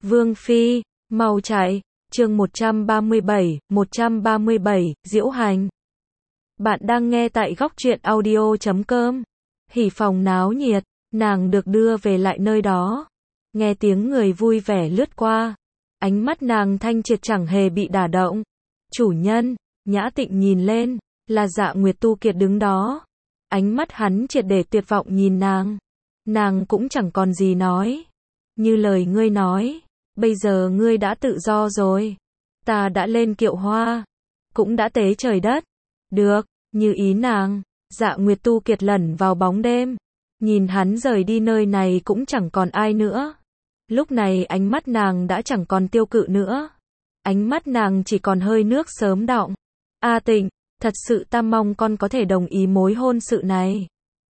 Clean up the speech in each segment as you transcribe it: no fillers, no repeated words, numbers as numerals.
Vương Phi, mau chạy, chương 137, diễu hành. Bạn đang nghe tại góc truyện audio.com. Hỉ phòng náo nhiệt, nàng được đưa về lại nơi đó. Nghe tiếng người vui vẻ lướt qua. Ánh mắt nàng thanh triệt chẳng hề bị đả động. Chủ nhân, Nhã Tịnh nhìn lên, là Dạ Nguyệt Tu Kiệt đứng đó. Ánh mắt hắn triệt để tuyệt vọng nhìn nàng. Nàng cũng chẳng còn gì nói. Như lời ngươi nói, bây giờ ngươi đã tự do rồi. Ta đã lên kiệu hoa, cũng đã tế trời đất. Được, như ý nàng. Dạ Nguyệt Tu Kiệt lẩn vào bóng đêm. Nhìn hắn rời đi nơi này cũng chẳng còn ai nữa. Lúc này ánh mắt nàng đã chẳng còn tiêu cự nữa. Ánh mắt nàng chỉ còn hơi nước sớm đọng. A Tịnh, thật sự ta mong con có thể đồng ý mối hôn sự này.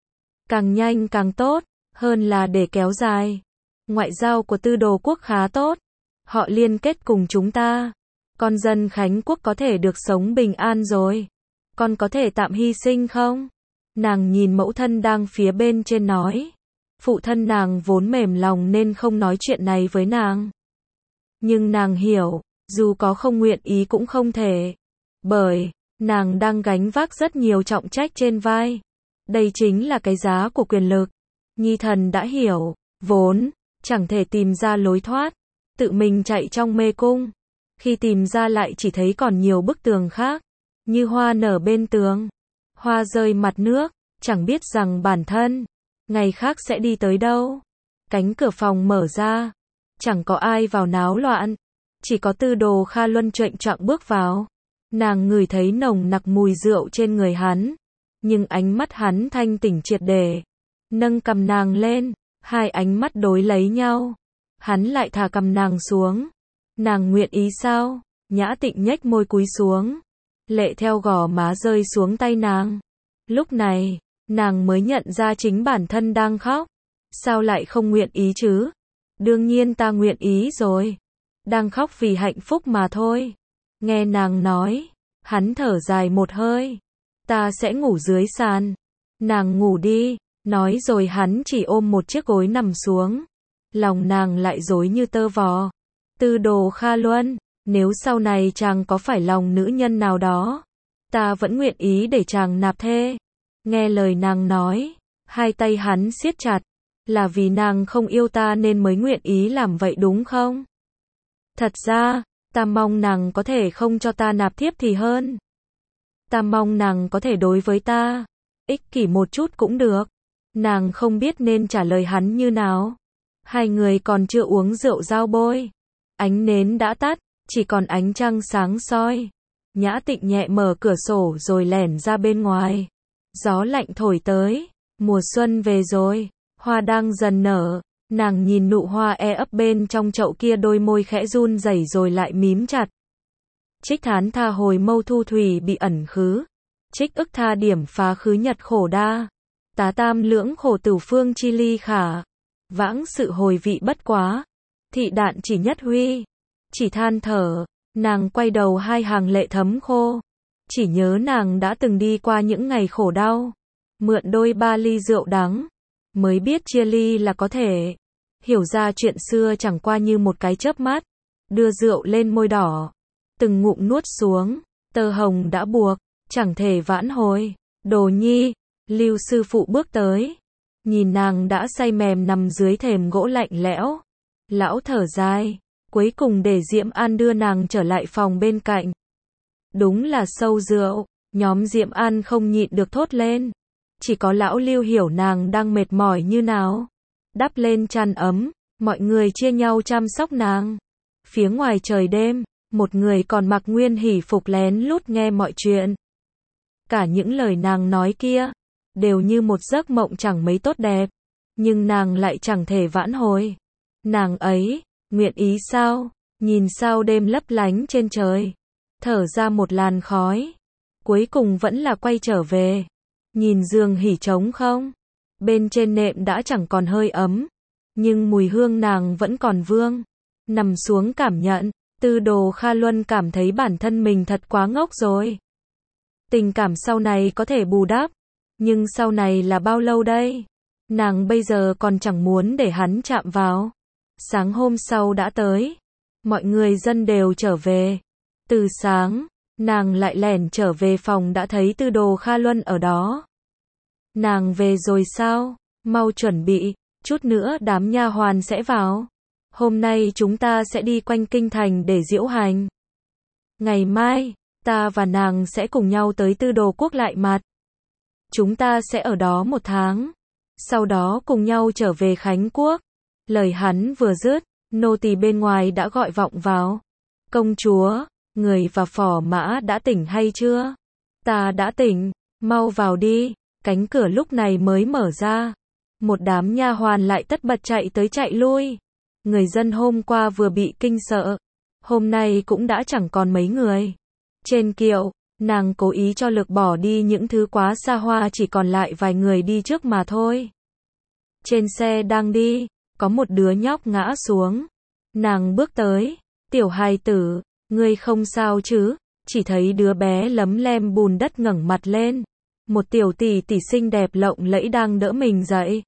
Càng nhanh càng tốt, hơn là để kéo dài. Ngoại giao của Tư Đồ quốc khá tốt. Họ liên kết cùng chúng ta. Con dân Khánh quốc có thể được sống bình an rồi. Con có thể tạm hy sinh không? Nàng nhìn mẫu thân đang phía bên trên nói. Phụ thân nàng vốn mềm lòng nên không nói chuyện này với nàng. Nhưng nàng hiểu, dù có không nguyện ý cũng không thể. Bởi, nàng đang gánh vác rất nhiều trọng trách trên vai. Đây chính là cái giá của quyền lực. Nhi thần đã hiểu, vốn, chẳng thể tìm ra lối thoát. Tự mình chạy trong mê cung. Khi tìm ra lại chỉ thấy còn nhiều bức tường khác. Như hoa nở bên tường. Hoa rơi mặt nước, chẳng biết rằng bản thân, ngày khác sẽ đi tới đâu. Cánh cửa phòng mở ra. Chẳng có ai vào náo loạn. Chỉ có Tư Đồ Kha Luân chệnh choạng bước vào. Nàng ngửi thấy nồng nặc mùi rượu trên người hắn. Nhưng ánh mắt hắn thanh tỉnh triệt để. Nâng cầm nàng lên. Hai ánh mắt đối lấy nhau. Hắn lại thả cầm nàng xuống. Nàng nguyện ý sao? Nhã Tịnh nhếch môi cúi xuống. Lệ theo gò má rơi xuống tay nàng. Lúc này, nàng mới nhận ra chính bản thân đang khóc. Sao lại không nguyện ý chứ? Đương nhiên ta nguyện ý rồi. Đang khóc vì hạnh phúc mà thôi. Nghe nàng nói, hắn thở dài một hơi. Ta sẽ ngủ dưới sàn. Nàng ngủ đi. Nói rồi hắn chỉ ôm một chiếc gối nằm xuống. Lòng nàng lại rối như tơ vò. Tư Đồ Kha Luân, nếu sau này chàng có phải lòng nữ nhân nào đó, ta vẫn nguyện ý để chàng nạp thê. Nghe lời nàng nói, hai tay hắn siết chặt. Là vì nàng không yêu ta nên mới nguyện ý làm vậy đúng không? Thật ra, ta mong nàng có thể không cho ta nạp thiếp thì hơn. Ta mong nàng có thể đối với ta ích kỷ một chút cũng được. Nàng không biết nên trả lời hắn như nào. Hai người còn chưa uống rượu giao bôi. Ánh nến đã tắt, chỉ còn ánh trăng sáng soi. Nhã Tịnh nhẹ mở cửa sổ rồi lẻn ra bên ngoài. Gió lạnh thổi tới. Mùa xuân về rồi. Hoa đang dần nở. Nàng nhìn nụ hoa ấp bên trong chậu kia, đôi môi khẽ run rẩy rồi lại mím chặt. Trích thán tha hồi mâu thu thủy bị ẩn khứ. Trích ức tha điểm phá khứ nhật khổ đa. Tá tam lưỡng khổ tử phương chi ly khả. Vãng sự hồi vị bất quá. Thị đạn chỉ nhất huy. Chỉ than thở. Nàng quay đầu, hai hàng lệ thấm khô. Chỉ nhớ nàng đã từng đi qua những ngày khổ đau. Mượn đôi ba ly rượu đắng. Mới biết chia ly là có thể. Hiểu ra chuyện xưa chẳng qua như một cái chớp mắt. Đưa rượu lên môi đỏ. Từng ngụm nuốt xuống. Tơ hồng đã buộc. Chẳng thể vãn hồi. Đồ nhi. Lưu sư phụ bước tới. Nhìn nàng đã say mềm nằm dưới thềm gỗ lạnh lẽo. Lão thở dài. Cuối cùng để Diệm An đưa nàng trở lại phòng bên cạnh. Đúng là sâu rượu. Nhóm Diệm An không nhịn được thốt lên. Chỉ có lão Lưu hiểu nàng đang mệt mỏi như nào. Đắp lên chăn ấm. Mọi người chia nhau chăm sóc nàng. Phía ngoài trời đêm, một người còn mặc nguyên hỷ phục lén lút nghe mọi chuyện. Cả những lời nàng nói kia đều như một giấc mộng chẳng mấy tốt đẹp. Nhưng nàng lại chẳng thể vãn hồi. Nàng ấy, nguyện ý sao? Nhìn sao đêm lấp lánh trên trời. Thở ra một làn khói. Cuối cùng vẫn là quay trở về. Nhìn giường hỉ trống không. Bên trên nệm đã chẳng còn hơi ấm. Nhưng mùi hương nàng vẫn còn vương. Nằm xuống cảm nhận. Tư Đồ Kha Luân cảm thấy bản thân mình thật quá ngốc rồi. Tình cảm sau này có thể bù đắp. Nhưng sau này là bao lâu đây? Nàng bây giờ còn chẳng muốn để hắn chạm vào. Sáng hôm sau đã tới. Mọi người dân đều trở về. Từ sáng, nàng lại lẻn trở về phòng đã thấy Tư Đồ Kha Luân ở đó. Nàng về rồi sao? Mau chuẩn bị, chút nữa đám nha hoàn sẽ vào. Hôm nay chúng ta sẽ đi quanh kinh thành để diễu hành. Ngày mai, ta và nàng sẽ cùng nhau tới Tư Đồ quốc lại mặt. Chúng ta sẽ ở đó 1 tháng. Sau đó cùng nhau trở về Khánh Quốc. Lời hắn vừa dứt, nô tỳ bên ngoài đã gọi vọng vào. Công chúa, người và phò mã đã tỉnh hay chưa? Ta đã tỉnh, mau vào đi. Cánh cửa lúc này mới mở ra. Một đám nha hoàn lại tất bật chạy tới chạy lui. Người dân hôm qua vừa bị kinh sợ, hôm nay cũng đã chẳng còn mấy người. Trên kiệu, nàng cố ý cho lực bỏ đi những thứ quá xa hoa, chỉ còn lại vài người đi trước mà thôi. Trên xe đang đi, có một đứa nhóc ngã xuống. Nàng bước tới, tiểu hài tử, ngươi không sao chứ? Chỉ thấy đứa bé lấm lem bùn đất ngẩng mặt lên. Một tiểu tỷ tỷ xinh đẹp lộng lẫy đang đỡ mình dậy.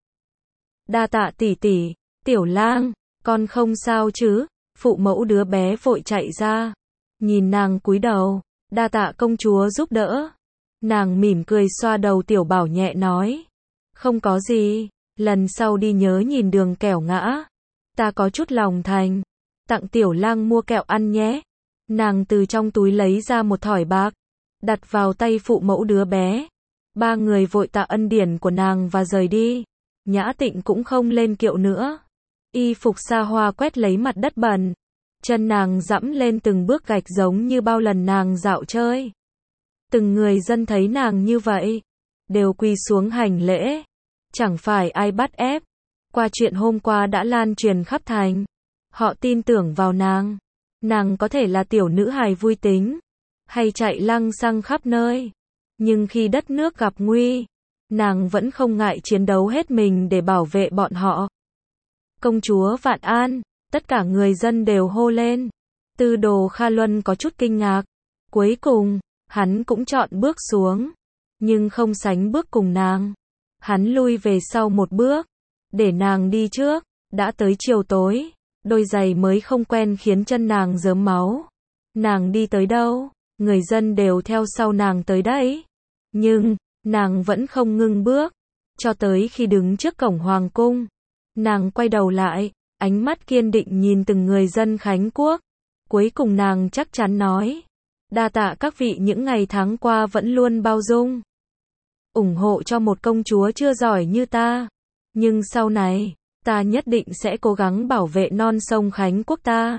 Đa tạ tỷ tỷ, tiểu lang, con không sao chứ? Phụ mẫu đứa bé vội chạy ra. Nhìn nàng cúi đầu, đa tạ công chúa giúp đỡ. Nàng mỉm cười xoa đầu tiểu bảo nhẹ nói. Không có gì, lần sau đi nhớ nhìn đường kẻo ngã. Ta có chút lòng thành. Tặng tiểu lang mua kẹo ăn nhé. Nàng từ trong túi lấy ra một thỏi bạc, đặt vào tay phụ mẫu đứa bé. 3 người vội tạ ân điển của nàng và rời đi. Nhã Tịnh cũng không lên kiệu nữa. Y phục xa hoa quét lấy mặt đất bẩn. Chân nàng dẫm lên từng bước gạch giống như bao lần nàng dạo chơi. Từng người dân thấy nàng như vậy, đều quỳ xuống hành lễ. Chẳng phải ai bắt ép. Qua chuyện hôm qua đã lan truyền khắp thành. Họ tin tưởng vào nàng. Nàng có thể là tiểu nữ hài vui tính, hay chạy lăng xăng khắp nơi. Nhưng khi đất nước gặp nguy, nàng vẫn không ngại chiến đấu hết mình để bảo vệ bọn họ. Công chúa vạn an, tất cả người dân đều hô lên. Tư Đồ Kha Luân có chút kinh ngạc. Cuối cùng, hắn cũng chọn bước xuống, nhưng không sánh bước cùng nàng. Hắn lui về sau một bước, để nàng đi trước. Đã tới chiều tối, đôi giày mới không quen khiến chân nàng rớm máu. Nàng đi tới đâu, người dân đều theo sau nàng tới đấy. Nhưng, nàng vẫn không ngưng bước, cho tới khi đứng trước cổng hoàng cung. Nàng quay đầu lại, ánh mắt kiên định nhìn từng người dân Khánh Quốc. Cuối cùng nàng chắc chắn nói, đa tạ các vị những ngày tháng qua vẫn luôn bao dung, ủng hộ cho một công chúa chưa giỏi như ta. Nhưng sau này, ta nhất định sẽ cố gắng bảo vệ non sông Khánh Quốc ta.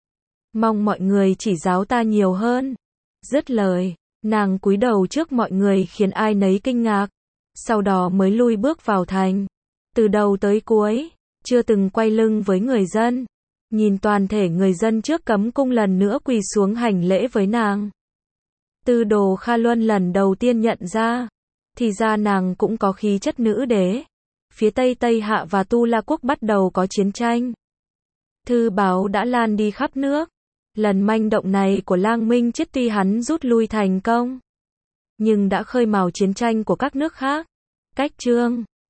Mong mọi người chỉ giáo ta nhiều hơn. Dứt lời, nàng cúi đầu trước mọi người khiến ai nấy kinh ngạc. Sau đó mới lui bước vào thành. Từ đầu tới cuối, chưa từng quay lưng với người dân. Nhìn toàn thể người dân trước cấm cung lần nữa quỳ xuống hành lễ với nàng. Tư Đồ Kha Luân lần đầu tiên nhận ra, thì ra nàng cũng có khí chất nữ đế. Phía Tây Tây Hạ và Tu La Quốc bắt đầu có chiến tranh. Thư báo đã lan đi khắp nước. Lần manh động này của Lang Minh Chiết tuy hắn rút lui thành công, nhưng đã khơi mào chiến tranh của các nước khác. Cách chương